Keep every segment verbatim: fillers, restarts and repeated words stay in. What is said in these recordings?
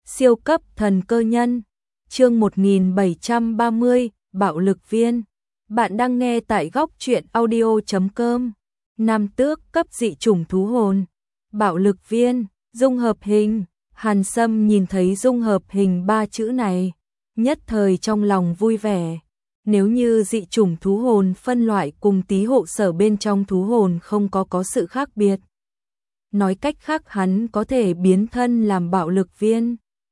Siêu cấp thần cơ nhân, chương một nghìn bảy trăm ba mươi, bạo lực viên. Bạn đang nghe tại góc truyện audio chấm com. Nam tước cấp dị chủng thú hồn, bạo lực viên, dung hợp hình. Hàn Sâm nhìn thấy dung hợp hình ba chữ này, nhất thời trong lòng vui vẻ. Nếu như dị chủng thú hồn phân loại cùng tí hộ sở bên trong thú hồn không có có sự khác biệt. Nói cách khác hắn có thể biến thân làm bạo lực viên.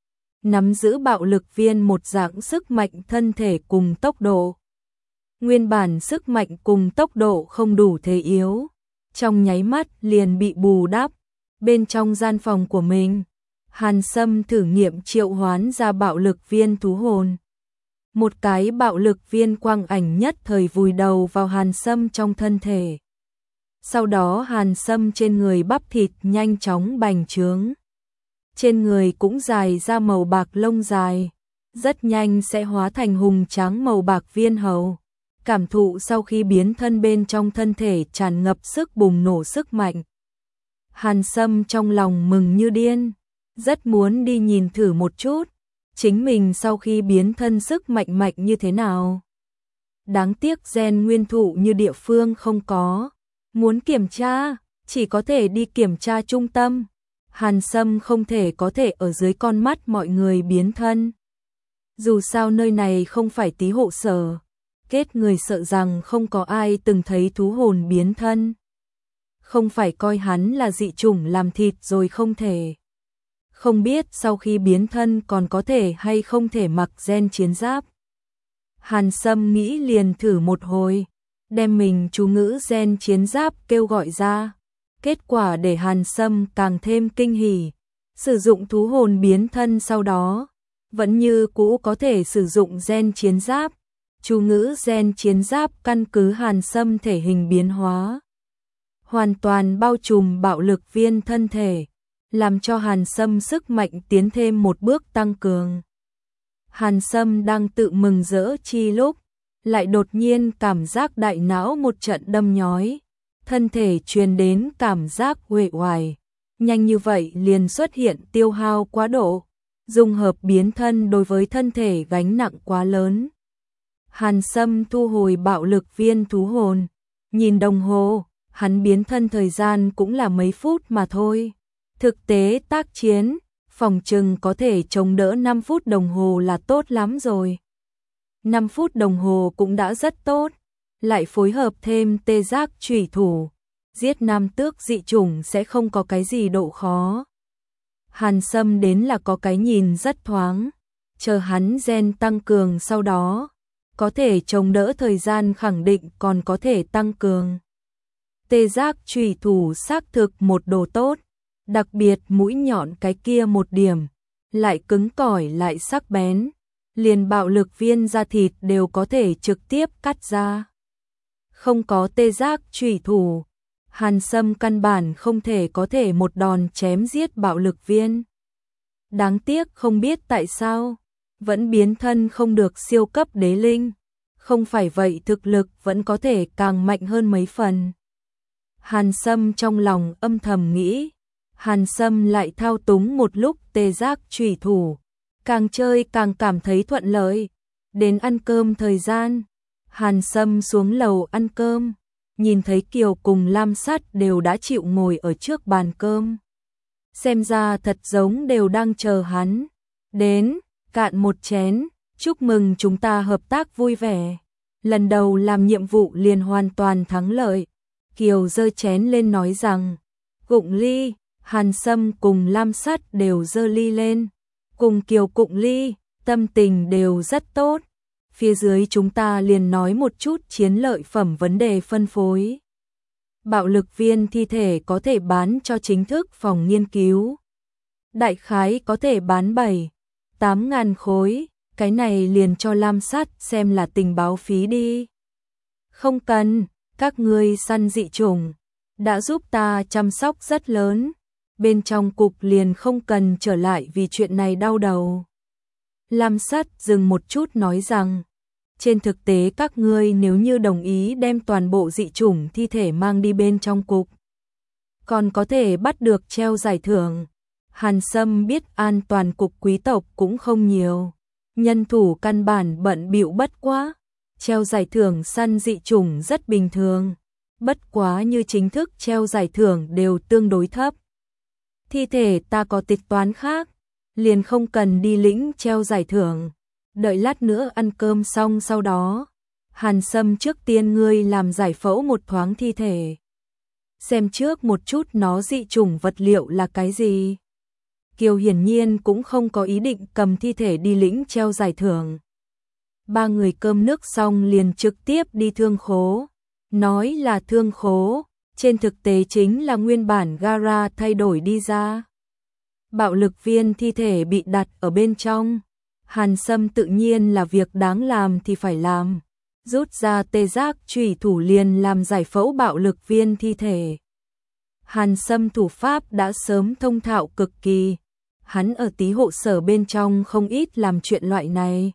Nắm giữ bạo lực viên một dạng sức mạnh thân thể cùng tốc độ. Nguyên bản sức mạnh cùng tốc độ không đủ thế yếu, trong nháy mắt liền bị bù đắp. Bên trong gian phòng của mình, Hàn Sâm thử nghiệm triệu hoán ra bạo lực viên thú hồn. Một cái bạo lực viên quang ảnh nhất thời vùi đầu vào Hàn Sâm trong thân thể. Sau đó Hàn Sâm trên người bắp thịt nhanh chóng bành trướng. Trên người cũng dài ra màu bạc lông dài, rất nhanh sẽ hóa thành hùng tráng màu bạc viên hầu. Cảm thụ sau khi biến thân bên trong thân thể tràn ngập sức bùng nổ sức mạnh. Hàn Sâm trong lòng mừng như điên, rất muốn đi nhìn thử một chút, chính mình sau khi biến thân sức mạnh mạnh như thế nào. Đáng tiếc gen nguyên thụ như địa phương không có, muốn kiểm tra, chỉ có thể đi kiểm tra trung tâm. Hàn Sâm không thể có thể ở dưới con mắt mọi người biến thân. Dù sao nơi này không phải tí hộ sở, kết người sợ rằng không có ai từng thấy thú hồn biến thân. Không phải coi hắn là dị chủng làm thịt rồi không thể. Không biết sau khi biến thân còn có thể hay không thể mặc gen chiến giáp. Hàn Sâm nghĩ liền thử một hồi, đem mình chú ngữ gen chiến giáp kêu gọi ra. Kết quả để Hàn Sâm càng thêm kinh hỉ, sử dụng thú hồn biến thân sau đó, vẫn như cũ có thể sử dụng gen chiến giáp. Chú ngữ gen chiến giáp căn cứ Hàn Sâm thể hình biến hóa, hoàn toàn bao trùm bạo lực viên thân thể, làm cho Hàn Sâm sức mạnh tiến thêm một bước tăng cường. Hàn Sâm đang tự mừng rỡ chi lúc, lại đột nhiên cảm giác đại não một trận đâm nhói. Thân thể truyền đến cảm giác uể oải, nhanh như vậy liền xuất hiện tiêu hao quá độ, dung hợp biến thân đối với thân thể gánh nặng quá lớn. Hàn Sâm thu hồi bạo lực viên thú hồn, nhìn đồng hồ, hắn biến thân thời gian cũng là mấy phút mà thôi. Thực tế tác chiến, phòng trừng có thể chống đỡ năm phút đồng hồ là tốt lắm rồi. năm phút đồng hồ cũng đã rất tốt. Lại phối hợp thêm tê giác chủy thủ, giết nam tước dị chủng sẽ không có cái gì độ khó. Hàn Sâm đến là có cái nhìn rất thoáng, chờ hắn gen tăng cường sau đó, có thể chống đỡ thời gian khẳng định còn có thể tăng cường. Tê giác chủy thủ xác thực một đồ tốt, đặc biệt mũi nhọn cái kia một điểm, lại cứng cỏi lại sắc bén, liền bạo lực viên da thịt đều có thể trực tiếp cắt ra. Không có tê giác chủy thủ, Hàn Sâm căn bản không thể có thể một đòn chém giết bạo lực viên. Đáng tiếc không biết tại sao, vẫn biến thân không được siêu cấp đế linh, không phải vậy thực lực vẫn có thể càng mạnh hơn mấy phần. Hàn Sâm trong lòng âm thầm nghĩ, Hàn Sâm lại thao túng một lúc tê giác chủy thủ, càng chơi càng cảm thấy thuận lợi. Đến ăn cơm thời gian, Hàn Sâm xuống lầu ăn cơm, nhìn thấy Kiều cùng Lam Sắt đều đã chịu ngồi ở trước bàn cơm. Xem ra thật giống đều đang chờ hắn. Đến, cạn một chén, chúc mừng chúng ta hợp tác vui vẻ. Lần đầu làm nhiệm vụ liền hoàn toàn thắng lợi. Kiều giơ chén lên nói rằng, cụng ly. Hàn Sâm cùng Lam Sắt đều giơ ly lên. Cùng Kiều cụng ly, tâm tình đều rất tốt. Phía dưới chúng ta liền nói một chút chiến lợi phẩm vấn đề phân phối. Bạo lực viên thi thể có thể bán cho chính thức phòng nghiên cứu. Đại khái có thể bán bảy, tám ngàn khối, cái này liền cho Lam Sắt xem là tình báo phí đi. Không cần, các ngươi săn dị chủng, đã giúp ta chăm sóc rất lớn, bên trong cục liền không cần trở lại vì chuyện này đau đầu. Lam Sắt dừng một chút nói rằng, trên thực tế các ngươi nếu như đồng ý đem toàn bộ dị chủng thi thể mang đi bên trong cục, còn có thể bắt được treo giải thưởng. Hàn Sâm biết an toàn cục quý tộc cũng không nhiều, nhân thủ căn bản bận bịu bất quá, treo giải thưởng săn dị chủng rất bình thường, bất quá như chính thức treo giải thưởng đều tương đối thấp. Thi thể ta có tính toán khác, liền không cần đi lĩnh treo giải thưởng, đợi lát nữa ăn cơm xong sau đó. Hàn Sâm trước tiên ngươi làm giải phẫu một thoáng thi thể. Xem trước một chút nó dị chủng vật liệu là cái gì. Kiều hiển nhiên cũng không có ý định cầm thi thể đi lĩnh treo giải thưởng. Ba người cơm nước xong liền trực tiếp đi thương khố. Nói là thương khố, trên thực tế chính là nguyên bản gara thay đổi đi ra. Bạo lực viên thi thể bị đặt ở bên trong. Hàn Sâm tự nhiên là việc đáng làm thì phải làm. Rút ra tê giác chủy thủ liền làm giải phẫu bạo lực viên thi thể. Hàn Sâm thủ pháp đã sớm thông thạo cực kỳ. Hắn ở tí hộ sở bên trong không ít làm chuyện loại này.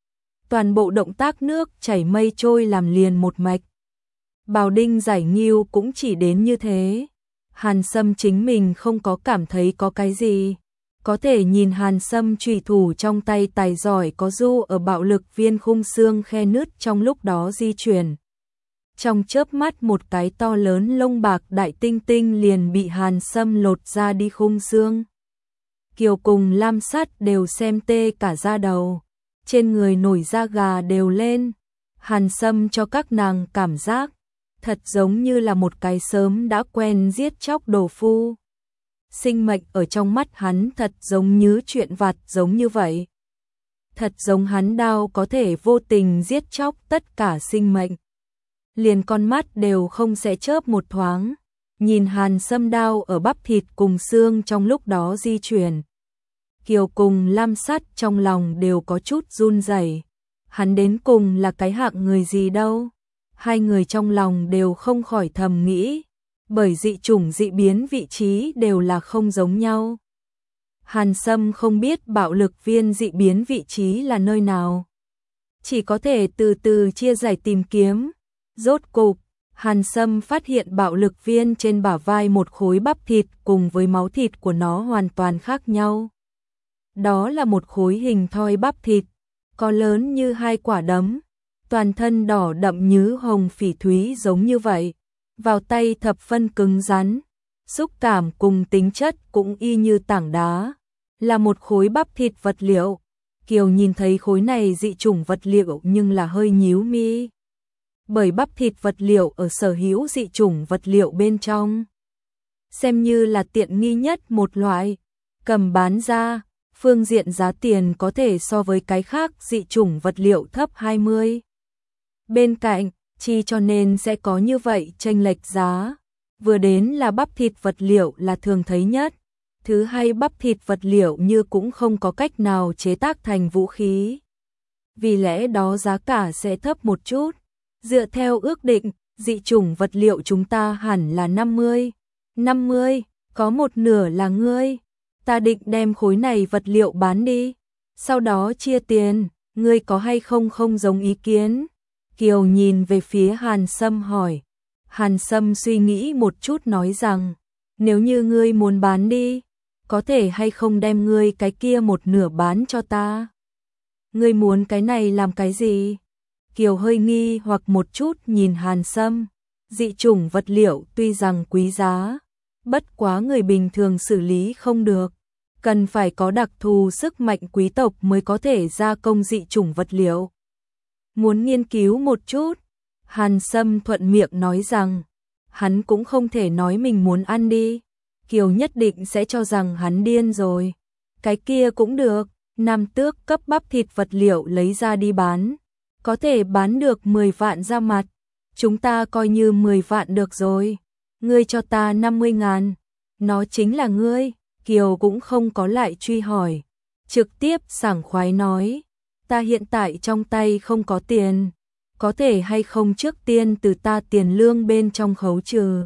Toàn bộ động tác nước chảy mây trôi làm liền một mạch. Bào đinh giải nghiêu cũng chỉ đến như thế. Hàn Sâm chính mình không có cảm thấy có cái gì. Có thể nhìn Hàn Sâm chủy thủ trong tay tài giỏi có du ở bạo lực viên khung xương khe nứt trong lúc đó di chuyển. Trong chớp mắt một cái to lớn lông bạc đại tinh tinh liền bị Hàn Sâm lột ra đi khung xương. Kiều cùng Lam Sắt đều xem tê cả da đầu. Trên người nổi da gà đều lên. Hàn Sâm cho các nàng cảm giác thật giống như là một cái sớm đã quen giết chóc đồ phu. Sinh mệnh ở trong mắt hắn thật giống như chuyện vặt giống như vậy. Thật giống hắn đao có thể vô tình giết chóc tất cả sinh mệnh. Liền con mắt đều không sẽ chớp một thoáng. Nhìn Hàn Sâm đao ở bắp thịt cùng xương trong lúc đó di chuyển. Kiều cùng Lam Sắt trong lòng đều có chút run rẩy. Hắn đến cùng là cái hạng người gì đâu. Hai người trong lòng đều không khỏi thầm nghĩ. Bởi dị chủng dị biến vị trí đều là không giống nhau. Hàn Sâm không biết bạo lực viên dị biến vị trí là nơi nào. Chỉ có thể từ từ chia giải tìm kiếm. Rốt cục, Hàn Sâm phát hiện bạo lực viên trên bả vai một khối bắp thịt cùng với máu thịt của nó hoàn toàn khác nhau. Đó là một khối hình thoi bắp thịt, có lớn như hai quả đấm, toàn thân đỏ đậm như hồng phỉ thúy giống như vậy. Vào tay thập phân cứng rắn, xúc cảm cùng tính chất cũng y như tảng đá, là một khối bắp thịt vật liệu. Kiều nhìn thấy khối này dị chủng vật liệu nhưng là hơi nhíu mi. Bởi bắp thịt vật liệu ở sở hữu dị chủng vật liệu bên trong, xem như là tiện nghi nhất một loại, cầm bán ra, phương diện giá tiền có thể so với cái khác dị chủng vật liệu thấp hai mươi. Bên cạnh, chi cho nên sẽ có như vậy chênh lệch giá. Vừa đến là bắp thịt vật liệu là thường thấy nhất. Thứ hai bắp thịt vật liệu như cũng không có cách nào chế tác thành vũ khí. Vì lẽ đó giá cả sẽ thấp một chút. Dựa theo ước định, dị chủng vật liệu chúng ta hẳn là năm mươi. năm mươi, có một nửa là ngươi. Ta định đem khối này vật liệu bán đi. Sau đó chia tiền, ngươi có hay không không giống ý kiến. Kiều nhìn về phía Hàn Sâm hỏi. Hàn Sâm suy nghĩ một chút nói rằng, nếu như ngươi muốn bán đi, có thể hay không đem ngươi cái kia một nửa bán cho ta? Ngươi muốn cái này làm cái gì? Kiều hơi nghi hoặc một chút nhìn Hàn Sâm. Dị chủng vật liệu tuy rằng quý giá, bất quá người bình thường xử lý không được. Cần phải có đặc thù sức mạnh quý tộc mới có thể gia công dị chủng vật liệu. Muốn nghiên cứu một chút, Hàn Sâm thuận miệng nói rằng, hắn cũng không thể nói mình muốn ăn đi. Kiều nhất định sẽ cho rằng hắn điên rồi. Cái kia cũng được, Nam Tước cấp bắp thịt vật liệu lấy ra đi bán. Có thể bán được mười vạn ra mặt. Chúng ta coi như mười vạn được rồi. Ngươi cho ta năm mươi ngàn. Nó chính là ngươi. Kiều cũng không có lại truy hỏi. Trực tiếp sảng khoái nói. Ta hiện tại trong tay không có tiền. Có thể hay không trước tiên từ ta tiền lương bên trong khấu trừ.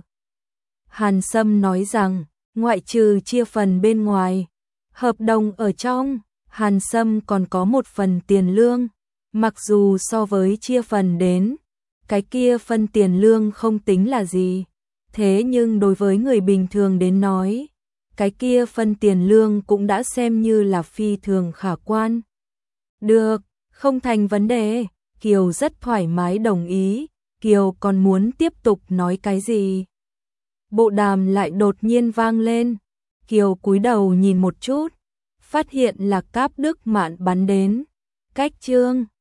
Hàn Sâm nói rằng, ngoại trừ chia phần bên ngoài. Hợp đồng ở trong, Hàn Sâm còn có một phần tiền lương. Mặc dù so với chia phần đến, cái kia phân tiền lương không tính là gì. Thế nhưng đối với người bình thường đến nói, cái kia phân tiền lương cũng đã xem như là phi thường khả quan. Được, không thành vấn đề, Kiều rất thoải mái đồng ý, Kiều còn muốn tiếp tục nói cái gì. Bộ đàm lại đột nhiên vang lên, Kiều cúi đầu nhìn một chút, phát hiện là Cáp Đức Mạn bắn đến, cách chương